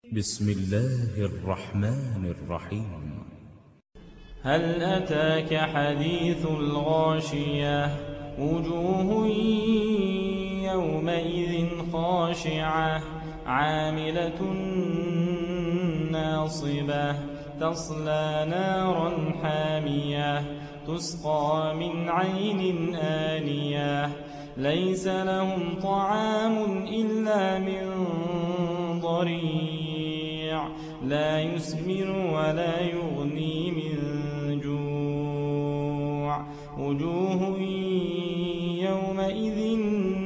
بسم الله الرحمن الرحيم. هل أتاك حديث الغاشية وجوه يومئذ خاشعة عاملة ناصبة تصلى نارا حامية تسقى من عين آنية ليس لهم طعام إلا من ضريع لا يسمن ولا يغني من جوع وجوه يومئذ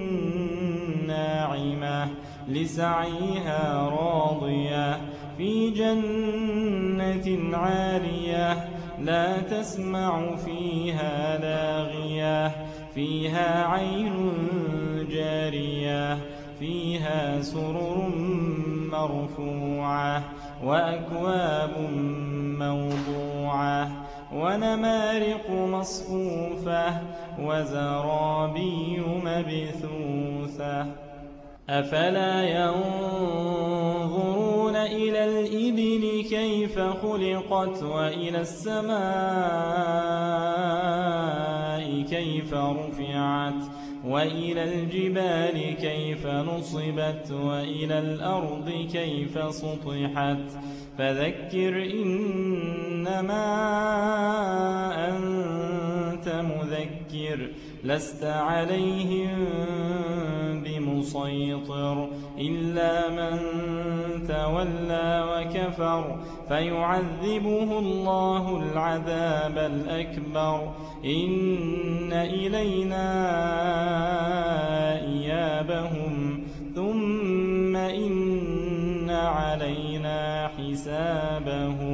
ناعمة لسعيها راضية في جنة عالية لا تسمع فيها لاغية فيها عين جارية فيها سرر مرفوعة وأكواب موضوعة ونمارق مصفوفة وزرابي مبثوثة أفلا ينظرون إلى الإبل كيف خلقت وإلى السماء كيف رفعت وإلى الجبال كيف نصبت وإلى الأرض كيف سطحت فذكر إنما أنت مذكر لست عليهم بمسيطر إلا من تولى وكفر فيعذبه الله العذاب الأكبر إن إلينا إيابهم ثم إن علينا حسابهم.